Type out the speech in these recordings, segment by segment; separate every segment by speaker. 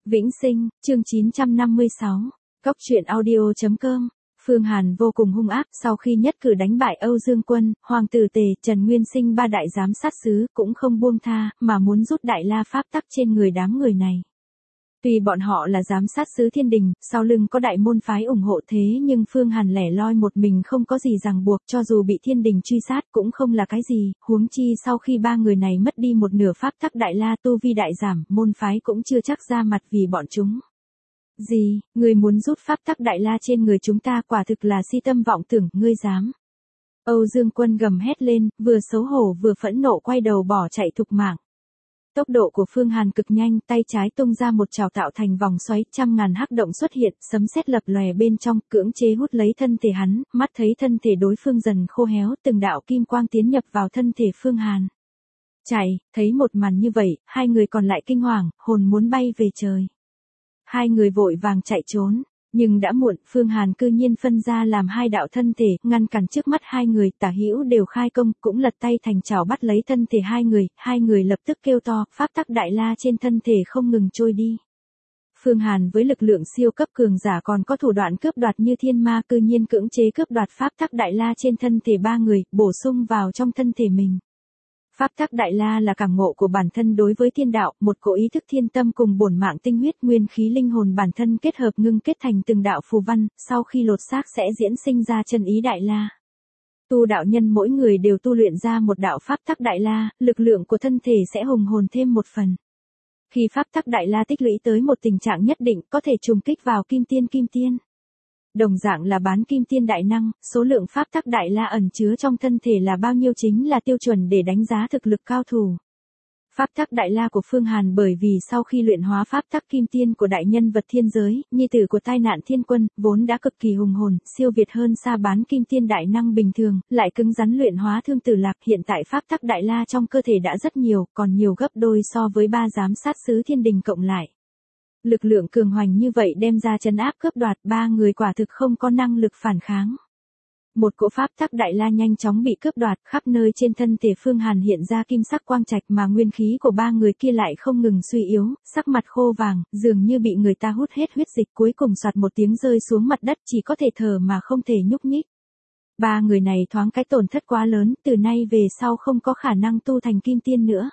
Speaker 1: Vĩnh Sinh, chương 956. Cóc truyện audio.com. Phương Hàn vô cùng hung ác, sau khi nhất cử đánh bại Âu Dương Quân, Hoàng tử Tề, Trần Nguyên Sinh ba đại giám sát sứ cũng không buông tha, mà muốn rút đại la pháp tắc trên người đám người này. Tuy bọn họ là giám sát sứ thiên đình, sau lưng có đại môn phái ủng hộ thế nhưng Phương Hàn lẻ loi một mình không có gì ràng buộc, cho dù bị thiên đình truy sát cũng không là cái gì, huống chi sau khi ba người này mất đi một nửa pháp tắc đại la tu vi đại giảm, môn phái cũng chưa chắc ra mặt vì bọn chúng. Gì, ngươi muốn rút pháp tắc đại la trên người chúng ta, quả thực là si tâm vọng tưởng, ngươi dám. Âu Dương Quân gầm hét lên, vừa xấu hổ vừa phẫn nộ quay đầu bỏ chạy thục mạng. Tốc độ của Phương Hàn cực nhanh, tay trái tung ra một chảo tạo thành vòng xoáy, trăm ngàn hắc động xuất hiện, sấm sét lập lòe bên trong, cưỡng chế hút lấy thân thể hắn, mắt thấy thân thể đối phương dần khô héo, từng đạo kim quang tiến nhập vào thân thể Phương Hàn. Chạy, thấy một màn như vậy, hai người còn lại kinh hoàng, hồn muốn bay về trời. Hai người vội vàng chạy trốn, nhưng đã muộn, Phương Hàn cư nhiên phân ra làm hai đạo thân thể, ngăn cản trước mắt hai người, tả hữu đều khai công, cũng lật tay thành chảo bắt lấy thân thể hai người lập tức kêu to, pháp tắc đại la trên thân thể không ngừng trôi đi. Phương Hàn với lực lượng siêu cấp cường giả còn có thủ đoạn cướp đoạt như thiên ma, cư nhiên cưỡng chế cướp đoạt pháp tắc đại la trên thân thể ba người, bổ sung vào trong thân thể mình. Pháp tắc đại la là cảm ngộ của bản thân đối với thiên đạo, một cỗ ý thức thiên tâm cùng bổn mạng tinh huyết nguyên khí linh hồn bản thân kết hợp ngưng kết thành từng đạo phù văn, sau khi lột xác sẽ diễn sinh ra chân ý đại la. Tu đạo nhân mỗi người đều tu luyện ra một đạo pháp tắc đại la, lực lượng của thân thể sẽ hùng hồn thêm một phần. Khi pháp tắc đại la tích lũy tới một tình trạng nhất định, có thể trùng kích vào kim tiên. Đồng dạng là bán kim tiên đại năng, số lượng pháp tắc đại la ẩn chứa trong thân thể là bao nhiêu chính là tiêu chuẩn để đánh giá thực lực cao thủ. Pháp tắc đại la của Phương Hàn bởi vì sau khi luyện hóa pháp tắc kim tiên của đại nhân vật thiên giới, nhi tử của tai nạn thiên quân, vốn đã cực kỳ hùng hồn, siêu việt hơn xa bán kim tiên đại năng bình thường, lại cứng rắn luyện hóa thương tử lạc, hiện tại pháp tắc đại la trong cơ thể đã rất nhiều, còn nhiều gấp đôi so với ba giám sát sứ thiên đình cộng lại. Lực lượng cường hoành như vậy đem ra trấn áp cướp đoạt, ba người quả thực không có năng lực phản kháng. Một cỗ pháp tắc đại la nhanh chóng bị cướp đoạt, khắp nơi trên thân thể Phương Hàn hiện ra kim sắc quang trạch mà nguyên khí của ba người kia lại không ngừng suy yếu, sắc mặt khô vàng, dường như bị người ta hút hết huyết dịch, cuối cùng soạt một tiếng rơi xuống mặt đất, chỉ có thể thở mà không thể nhúc nhích. Ba người này thoáng cái tổn thất quá lớn, từ nay về sau không có khả năng tu thành kim tiên nữa.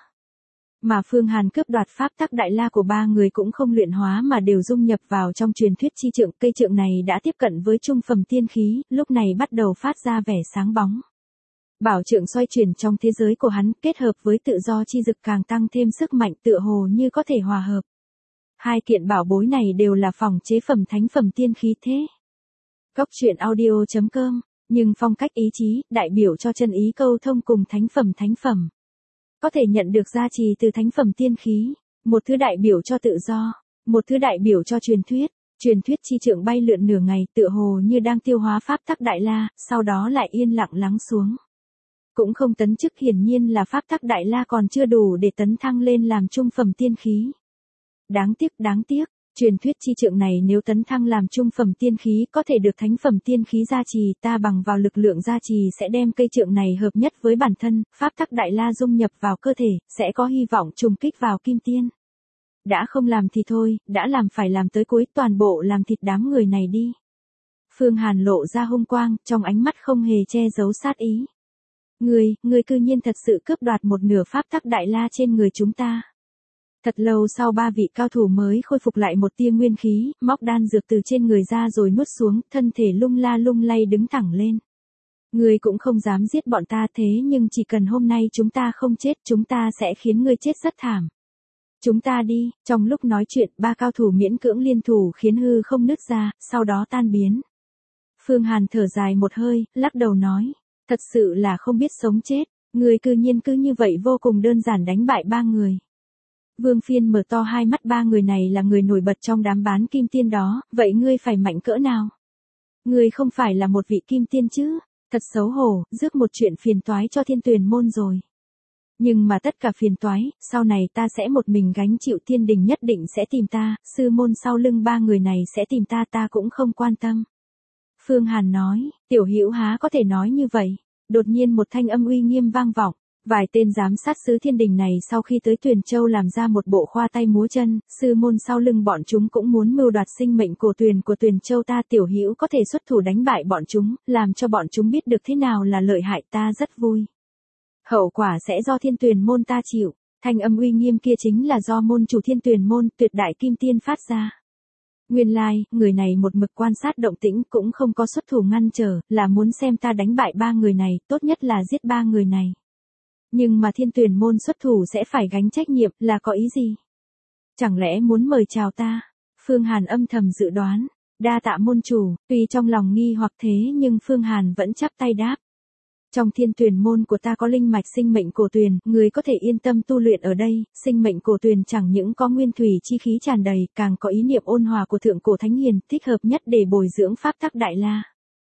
Speaker 1: Mà Phương Hàn cướp đoạt pháp tắc đại la của ba người cũng không luyện hóa mà đều dung nhập vào trong truyền thuyết chi trượng, cây trượng này đã tiếp cận với trung phẩm tiên khí, lúc này bắt đầu phát ra vẻ sáng bóng. Bảo trượng xoay chuyển trong thế giới của hắn, kết hợp với tự do chi dực càng tăng thêm sức mạnh, tựa hồ như có thể hòa hợp. Hai kiện bảo bối này đều là phòng chế phẩm thánh phẩm tiên khí thế. Cóc truyện audio.com, nhưng phong cách ý chí, đại biểu cho chân ý câu thông cùng thánh phẩm. Có thể nhận được gia trì từ thánh phẩm tiên khí, một thứ đại biểu cho tự do, một thứ đại biểu cho truyền thuyết chi trượng bay lượn nửa ngày, tựa hồ như đang tiêu hóa pháp tắc đại la, sau đó lại yên lặng lắng xuống. Cũng không tấn chức, hiển nhiên là pháp tắc đại la còn chưa đủ để tấn thăng lên làm trung phẩm tiên khí. Đáng tiếc, truyền thuyết chi trượng này nếu tấn thăng làm trung phẩm tiên khí có thể được thánh phẩm tiên khí gia trì, ta bằng vào lực lượng gia trì sẽ đem cây trượng này hợp nhất với bản thân, pháp tắc đại la dung nhập vào cơ thể, sẽ có hy vọng trùng kích vào kim tiên. Đã không làm thì thôi, đã làm phải làm tới cuối, toàn bộ làm thịt đám người này đi. Phương Hàn lộ ra hung quang, trong ánh mắt không hề che giấu sát ý. Ngươi cư nhiên thật sự cướp đoạt một nửa pháp tắc đại la trên người chúng ta. Thật lâu sau ba vị cao thủ mới khôi phục lại một tia nguyên khí, móc đan dược từ trên người ra rồi nuốt xuống, thân thể lung lay đứng thẳng lên. Ngươi cũng không dám giết bọn ta, thế nhưng chỉ cần hôm nay chúng ta không chết, chúng ta sẽ khiến ngươi chết rất thảm. Chúng ta đi, trong lúc nói chuyện, ba cao thủ miễn cưỡng liên thủ khiến hư không nứt ra, sau đó tan biến. Phương Hàn thở dài một hơi, lắc đầu nói, thật sự là không biết sống chết, ngươi cư nhiên cứ như vậy vô cùng đơn giản đánh bại ba người. Vương Phiên mở to hai mắt, ba người này là người nổi bật trong đám bán kim tiên đó, vậy ngươi phải mạnh cỡ nào? Ngươi không phải là một vị kim tiên chứ? Thật xấu hổ, rước một chuyện phiền toái cho Thiên Tuyền môn rồi. Nhưng mà tất cả phiền toái, sau này ta sẽ một mình gánh chịu, thiên đình nhất định sẽ tìm ta, sư môn sau lưng ba người này sẽ tìm ta cũng không quan tâm. Phương Hàn nói, tiểu hữu há có thể nói như vậy? Đột nhiên một thanh âm uy nghiêm vang vọng. Vài tên giám sát sứ thiên đình này sau khi tới Tuyền Châu làm ra một bộ khoa tay múa chân, sư môn sau lưng bọn chúng cũng muốn mưu đoạt sinh mệnh cổ Tuyền của Tuyền Châu ta tiểu hữu có thể xuất thủ đánh bại bọn chúng, làm cho bọn chúng biết được thế nào là lợi hại ta rất vui. Hậu quả sẽ do Thiên Tuyền môn ta chịu, thanh âm uy nghiêm kia chính là do môn chủ Thiên Tuyền môn Tuyệt Đại Kim Tiên phát ra. Nguyên lai, người này một mực quan sát động tĩnh cũng không có xuất thủ ngăn trở, là muốn xem ta đánh bại ba người này, tốt nhất là giết ba người này. Nhưng mà Thiên Tuyền môn xuất thủ sẽ phải gánh trách nhiệm là có ý gì? Chẳng lẽ muốn mời chào ta? Phương Hàn âm thầm dự đoán. Đa tạ môn chủ, tuy trong lòng nghi hoặc thế nhưng Phương Hàn vẫn chắp tay đáp. Trong Thiên Tuyền môn của ta có linh mạch sinh mệnh cổ tuyền, người có thể yên tâm tu luyện ở đây, sinh mệnh cổ tuyền chẳng những có nguyên thủy chi khí tràn đầy, càng có ý niệm ôn hòa của thượng cổ thánh hiền, thích hợp nhất để bồi dưỡng pháp tắc đại la.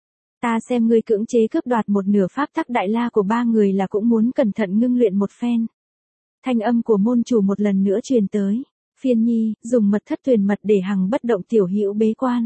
Speaker 1: Ta xem ngươi cưỡng chế cướp đoạt một nửa pháp tắc đại la của ba người là cũng muốn cẩn thận ngưng luyện một phen. Thanh âm của môn chủ một lần nữa truyền tới. Phiên nhi, dùng mật thất tuyền mật để hằng bất động tiểu hữu bế quan.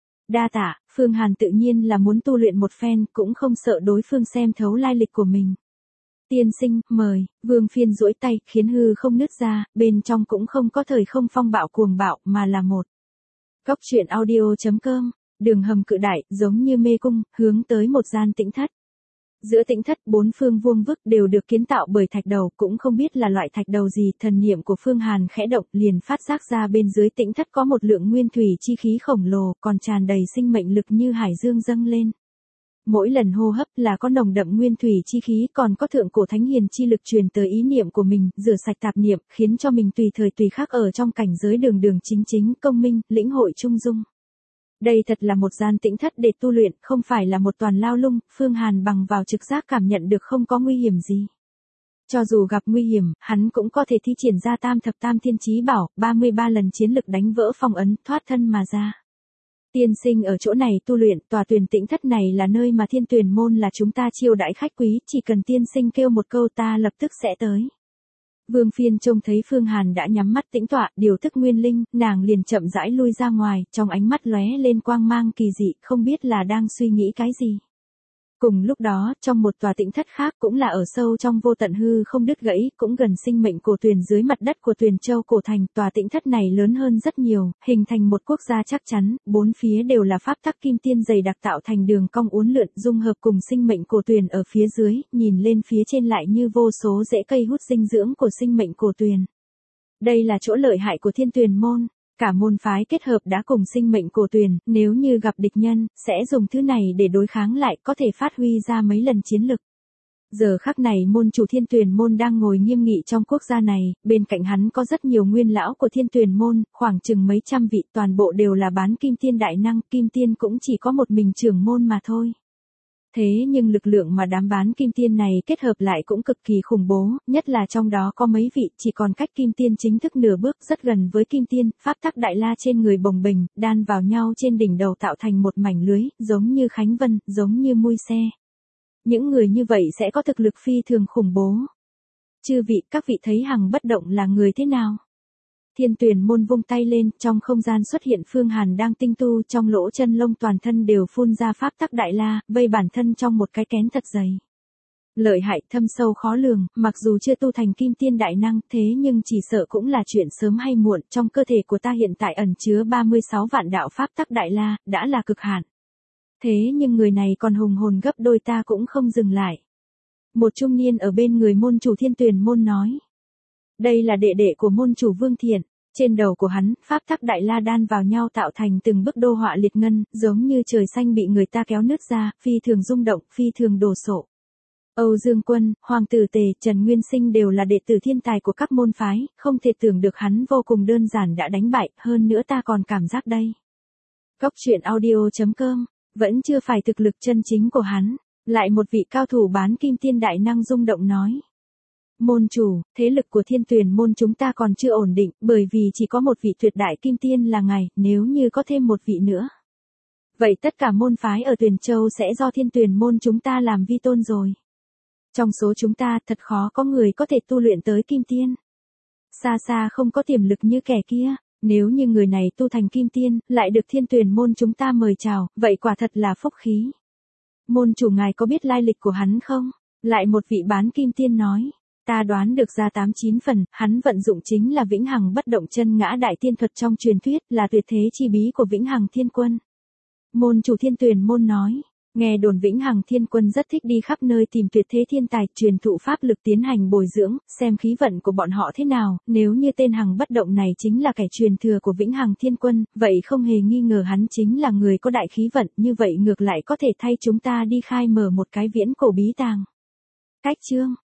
Speaker 1: Đa tạ, Phương Hàn tự nhiên là muốn tu luyện một phen, cũng không sợ đối phương xem thấu lai lịch của mình. Tiên sinh, mời, Vương Phiên duỗi tay, khiến hư không nứt ra, bên trong cũng không có thời không phong bạo cuồng bạo, mà là một. Góc truyện audio.com, đường hầm cự đại, giống như mê cung, hướng tới một gian tĩnh thất. Giữa tĩnh thất bốn phương vuông vức đều được kiến tạo bởi thạch đầu, cũng không biết là loại thạch đầu gì, thần niệm của Phương Hàn khẽ động liền phát giác ra bên dưới tĩnh thất có một lượng nguyên thủy chi khí khổng lồ, còn tràn đầy sinh mệnh lực như hải dương dâng lên. Mỗi lần hô hấp là có nồng đậm nguyên thủy chi khí, còn có thượng cổ thánh hiền chi lực truyền tới ý niệm của mình, rửa sạch tạp niệm, khiến cho mình tùy thời tùy khắc ở trong cảnh giới đường đường chính chính, công minh, lĩnh hội trung dung. Đây thật là một gian tĩnh thất để tu luyện, không phải là một toàn lao lung, Phương Hàn bằng vào trực giác cảm nhận được không có nguy hiểm gì. Cho dù gặp nguy hiểm, hắn cũng có thể thi triển ra tam thập tam thiên chí bảo, 33 lần chiến lực đánh vỡ phong ấn, thoát thân mà ra. Tiên sinh ở chỗ này tu luyện, tòa Tuyền tĩnh thất này là nơi mà Thiên Tuyền môn là chúng ta chiêu đãi khách quý, chỉ cần tiên sinh kêu một câu ta lập tức sẽ tới. Vương Phiên trông thấy Phương Hàn đã nhắm mắt tĩnh tọa, điều thức nguyên linh, nàng liền chậm rãi lui ra ngoài, trong ánh mắt lóe lên quang mang kỳ dị, không biết là đang suy nghĩ cái gì. Cùng lúc đó, trong một tòa tĩnh thất khác cũng là ở sâu trong vô tận hư không đứt gãy, cũng gần sinh mệnh cổ Tuyền dưới mặt đất của Tuyền Châu cổ thành, tòa tĩnh thất này lớn hơn rất nhiều, hình thành một quốc gia chắc chắn, bốn phía đều là pháp tắc kim tiên dày đặc tạo thành đường cong uốn lượn, dung hợp cùng sinh mệnh cổ Tuyền ở phía dưới, nhìn lên phía trên lại như vô số rễ cây hút dinh dưỡng của sinh mệnh cổ Tuyền. Đây là chỗ lợi hại của Thiên Tuyền môn. Cả môn phái kết hợp đã cùng sinh mệnh cổ Tuyền, nếu như gặp địch nhân, sẽ dùng thứ này để đối kháng lại, có thể phát huy ra mấy lần chiến lực. Giờ khắc này môn chủ Thiên Tuyền môn đang ngồi nghiêm nghị trong quốc gia này, bên cạnh hắn có rất nhiều nguyên lão của Thiên Tuyền môn, khoảng chừng mấy trăm vị, toàn bộ đều là bán kim tiên đại năng, kim tiên cũng chỉ có một mình trưởng môn mà thôi. Thế nhưng lực lượng mà đám bán kim tiên này kết hợp lại cũng cực kỳ khủng bố, nhất là trong đó có mấy vị chỉ còn cách kim tiên chính thức nửa bước, rất gần với kim tiên, pháp tắc đại la trên người bồng bềnh, đan vào nhau trên đỉnh đầu tạo thành một mảnh lưới, giống như khánh vân, giống như mui xe. Những người như vậy sẽ có thực lực phi thường khủng bố. Chư vị, các vị thấy hằng bất động là người thế nào? Thiên Tuyền môn vung tay lên, trong không gian xuất hiện Phương Hàn đang tinh tu, trong lỗ chân lông toàn thân đều phun ra pháp tắc đại la, vây bản thân trong một cái kén thật dày. Lợi hại thâm sâu khó lường, mặc dù chưa tu thành kim tiên đại năng, thế nhưng chỉ sợ cũng là chuyện sớm hay muộn, trong cơ thể của ta hiện tại ẩn chứa 36 vạn đạo pháp tắc đại la, đã là cực hạn. Thế nhưng người này còn hùng hồn gấp đôi ta cũng không dừng lại. Một trung niên ở bên người môn chủ Thiên Tuyền môn nói. Đây là đệ đệ của môn chủ Vương Thiện, trên đầu của hắn, pháp tắc đại la đan vào nhau tạo thành từng bức đô họa liệt ngân, giống như trời xanh bị người ta kéo nứt ra, phi thường rung động, phi thường đồ sộ. Âu Dương Quân, Hoàng tử Tề, Trần Nguyên Sinh đều là đệ tử thiên tài của các môn phái, không thể tưởng được hắn vô cùng đơn giản đã đánh bại, hơn nữa ta còn cảm giác đây. Góc truyện audio.com, vẫn chưa phải thực lực chân chính của hắn, lại một vị cao thủ bán kim tiên đại năng rung động nói. Môn chủ, thế lực của Thiên Tuyền môn chúng ta còn chưa ổn định, bởi vì chỉ có một vị tuyệt đại kim tiên là ngài, nếu như có thêm một vị nữa. Vậy tất cả môn phái ở Tuyền Châu sẽ do Thiên Tuyền môn chúng ta làm vi tôn rồi. Trong số chúng ta thật khó có người có thể tu luyện tới kim tiên. Xa xa không có tiềm lực như kẻ kia, nếu như người này tu thành kim tiên, lại được Thiên Tuyền môn chúng ta mời chào, vậy quả thật là phúc khí. Môn chủ ngài có biết lai lịch của hắn không? Lại một vị bán kim tiên nói. Ta đoán được ra 8-9 phần, hắn vận dụng chính là vĩnh hằng bất động chân ngã đại tiên thuật trong truyền thuyết, là tuyệt thế chi bí của vĩnh hằng thiên quân. Môn chủ Thiên Tuyền môn nói, nghe đồn vĩnh hằng thiên quân rất thích đi khắp nơi tìm tuyệt thế thiên tài, truyền thụ pháp lực tiến hành bồi dưỡng, xem khí vận của bọn họ thế nào, nếu như tên hằng bất động này chính là kẻ truyền thừa của vĩnh hằng thiên quân, vậy không hề nghi ngờ hắn chính là người có đại khí vận, như vậy ngược lại có thể thay chúng ta đi khai mở một cái viễn cổ bí tàng. Cách chương